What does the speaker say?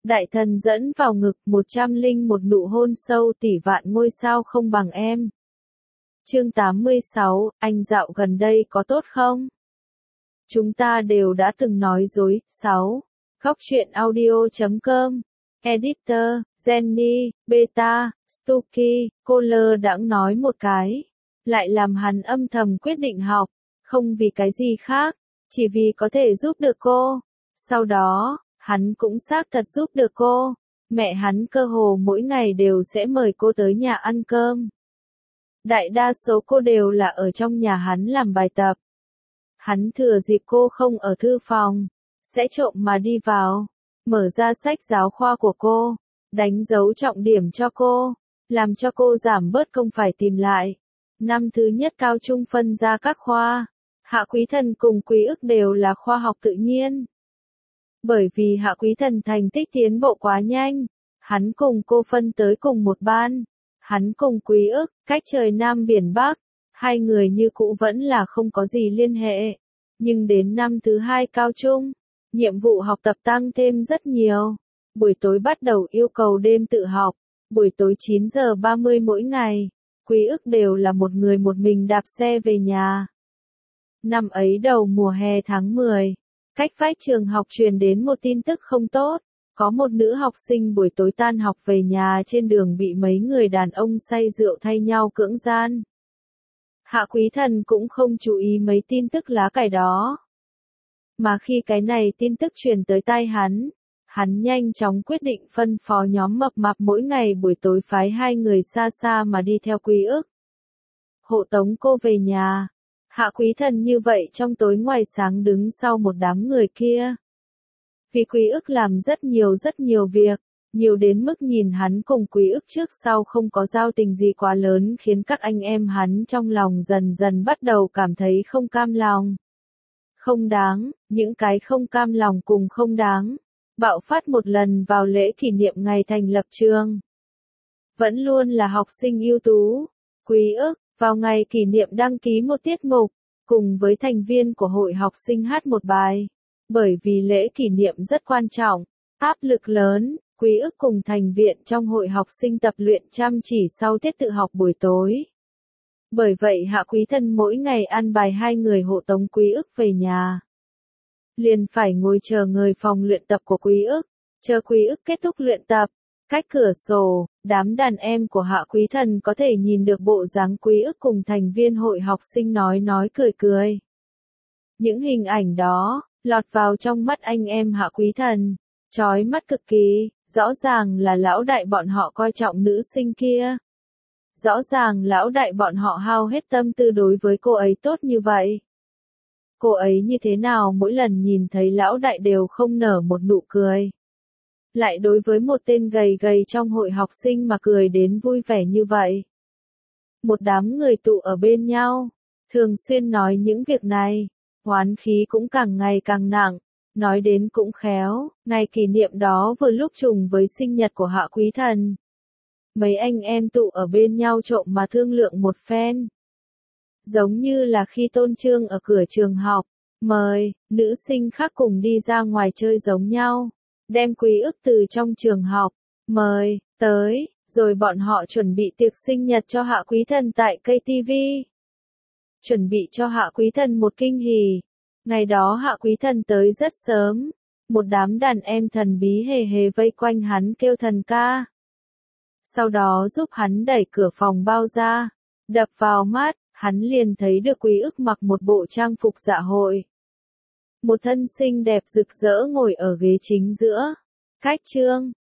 Đại thần dẫn vào ngực 101 nụ hôn sâu tỷ vạn ngôi sao không bằng em. Chương 86, anh dạo gần đây có tốt không? Chúng ta đều đã từng nói dối. 6. Góc truyện audio.com. Editor, Jenny, Beta, Stucky, cô lơ đãng nói một cái. Lại làm hắn âm thầm quyết định học, không vì cái gì khác, chỉ vì có thể giúp được cô. Sau đó, hắn cũng xác thật giúp được cô. Mẹ hắn cơ hồ mỗi ngày đều sẽ mời cô tới nhà ăn cơm. Đại đa số cô đều là ở trong nhà hắn làm bài tập. Hắn thừa dịp cô không ở thư phòng, sẽ trộm mà đi vào, mở ra sách giáo khoa của cô, đánh dấu trọng điểm cho cô, làm cho cô giảm bớt công phải tìm lại. Năm thứ nhất cao trung phân ra các khoa, Hạ Quý Thần cùng Quý Ức đều là khoa học tự nhiên. Bởi vì Hạ Quý Thần thành tích tiến bộ quá nhanh, hắn cùng cô phân tới cùng một ban. Hắn cùng Quý Ức, cách trời Nam biển Bắc, hai người như cũ vẫn là không có gì liên hệ. Nhưng đến năm thứ hai cao trung, nhiệm vụ học tập tăng thêm rất nhiều. Buổi tối bắt đầu yêu cầu đêm tự học, buổi tối 9:30 mỗi ngày, Quý Ức đều là một người một mình đạp xe về nhà. Năm ấy đầu mùa hè tháng 10, cách vách trường học truyền đến một tin tức không tốt. Có một nữ học sinh buổi tối tan học về nhà trên đường bị mấy người đàn ông say rượu thay nhau cưỡng gian. Hạ Quý Thần cũng không chú ý mấy tin tức lá cải đó. Mà khi cái này tin tức truyền tới tai hắn nhanh chóng quyết định phân phó nhóm mập mạp mỗi ngày buổi tối phái hai người xa xa mà đi theo Quý Ức. Hộ tống cô về nhà. Hạ Quý Thần như vậy trong tối ngoài sáng đứng sau một đám người kia. Vì Quý Ức làm rất nhiều việc, nhiều đến mức nhìn hắn cùng Quý Ức trước sau không có giao tình gì quá lớn khiến các anh em hắn trong lòng dần dần bắt đầu cảm thấy không cam lòng. Không đáng, những cái không cam lòng cùng không đáng, bạo phát một lần vào lễ kỷ niệm ngày thành lập trường. Vẫn luôn là học sinh ưu tú, Quý Ức, vào ngày kỷ niệm đăng ký một tiết mục, cùng với thành viên của hội học sinh hát một bài. Bởi vì lễ kỷ niệm rất quan trọng, áp lực lớn, Quý Ức cùng thành viên trong hội học sinh tập luyện chăm chỉ sau tiết tự học buổi tối. Bởi vậy Hạ Quý Thần mỗi ngày ăn bài hai người hộ tống Quý Ức về nhà. Liền phải ngồi chờ người phòng luyện tập của Quý Ức, chờ Quý Ức kết thúc luyện tập. Cách cửa sổ, đám đàn em của Hạ Quý Thần có thể nhìn được bộ dáng Quý Ức cùng thành viên hội học sinh nói cười. Những hình ảnh đó lọt vào trong mắt anh em Hạ Quý Thần, chói mắt cực kỳ, rõ ràng là lão đại bọn họ coi trọng nữ sinh kia. Rõ ràng lão đại bọn họ hao hết tâm tư đối với cô ấy tốt như vậy. Cô ấy như thế nào mỗi lần nhìn thấy lão đại đều không nở một nụ cười. Lại đối với một tên gầy trong hội học sinh mà cười đến vui vẻ như vậy. Một đám người tụ ở bên nhau, thường xuyên nói những việc này. Hoán khí cũng càng ngày càng nặng, nói đến cũng khéo, ngày kỷ niệm đó vừa lúc trùng với sinh nhật của Hạ Quý Thần. Mấy anh em tụ ở bên nhau trộm mà thương lượng một phen. Giống như là khi Tôn Trương ở cửa trường học, mời, nữ sinh khác cùng đi ra ngoài chơi giống nhau, đem Quý Ức từ trong trường học, mời, tới, rồi bọn họ chuẩn bị tiệc sinh nhật cho Hạ Quý Thần tại KTV. Chuẩn bị cho Hạ Quý Thần một kinh hỉ. Ngày đó Hạ Quý Thần tới rất sớm, một đám đàn em thần bí hề vây quanh hắn kêu thần ca. Sau đó giúp hắn đẩy cửa phòng bao ra, đập vào mắt, hắn liền thấy được Quý Ức mặc một bộ trang phục dạ hội. Một thân xinh đẹp rực rỡ ngồi ở ghế chính giữa. Cách chương